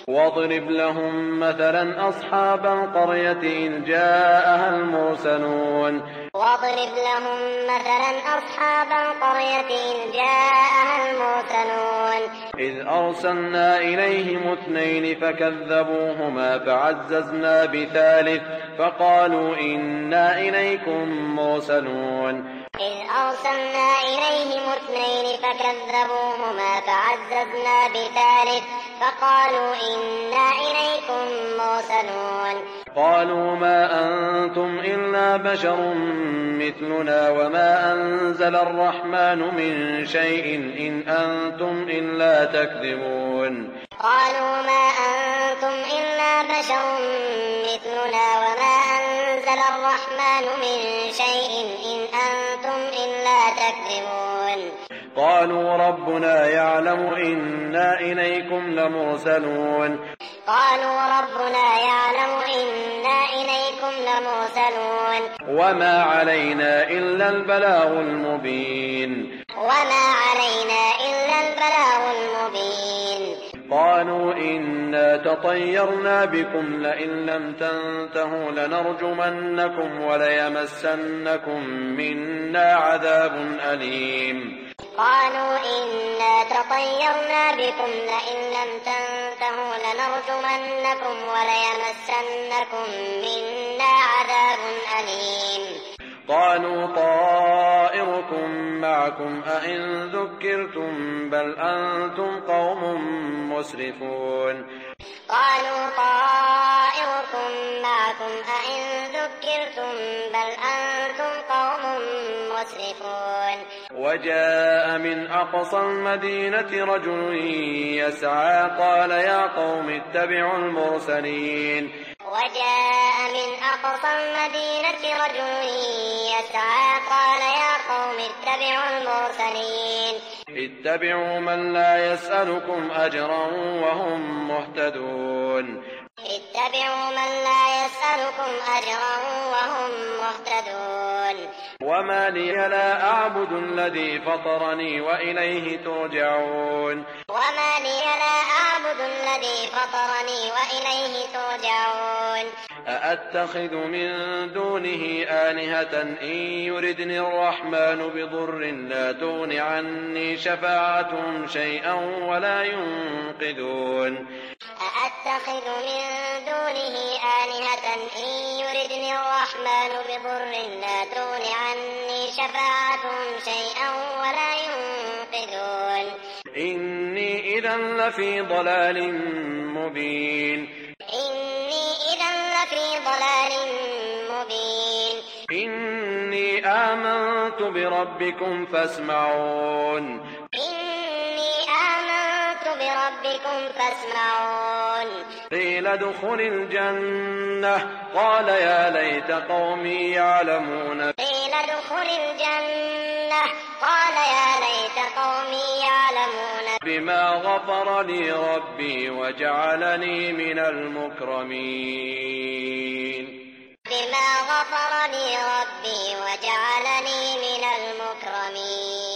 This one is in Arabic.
واضرب لهم مثلا أصحاب القرية إذ جاءها المرسلون واضرب لهم مثلا أصحاب القرية إذ جاءها المرسلون إذ أرسلنا إليهم 2 فكذبوهما فعززنا بثالث فقالوا إنا إليكم مرسلون إذ أرسلنا إليهم 2 فكذبوهما فعززنا بثالث فقالوا إنا إليكم مرسلون قالوا ما أنتم إلا بشر مثلنا وما أنزل الرحمن من شيء إن أنتم إلا تكذبون قالوا ما أنتم إلا بشر مثلنا وما أنزل الرحمن من شيء إن أنتم إلا تكذبون قالوا ربنا يعلم إنا إليكم لمرسلون قالوا ربنا يعلم إنا إليكم لمرسلون وما علينا إلا البلاغ المبين وما علينا إلا البلاغ المبين قالوا إنا تطيرنا بكم لئن لم تنتهوا لنرجمنكم وليمسنكم منا عذاب أليم قالوا إنا تطيرنا بكم لئن لم تنتهوا لنرجمنكم وليمسنكم منا عذاب أليم قالوا طائركم معكم أئن ذكرتم بل أنتم قوم مسرفون قالوا طائركم معكم أئن ذكرتم بل أنتم قوم مسرفون وجاء من أقصى المدينة رجل يسعى قال يا قوم اتبعوا المرسلين وجاء من أقصى المدينة رجل يسعى قال يا قوم اتبعوا المرسلين اتبعوا من لا يسألكم أجرا وهم مهتدون اتبعوا من لا يسألكم أجرا وهم مهتدون وما لي لا أعبد الذي فطرني وإليه ترجعون وما لي لا أعبد الذي فطرني وإليه ترجعون أأتخذ من دونه آلهة إن يردني الرحمن بضر لا تغن عني شفاعتهم شيئا ولا ينقذون أأتخذ من دونه آلهة إن يردني الرحمن بضر لا تغن عني شفاعتهم شيئا ولا ينقذون إني إذا لفي ضلال مبين إني إذا لفي ضلال مبين إني آمنت بربكم فاسمعون إني آمنت بربكم فاسمعون قيل ادخل الجنة قال يا ليت قومي يعلمون قيل ادخل الجنة قال يا ليت قومي يعلمون بما غفر لي ربي وجعلني من المكرمين بما غفر لي ربي وجعلني من المكرمين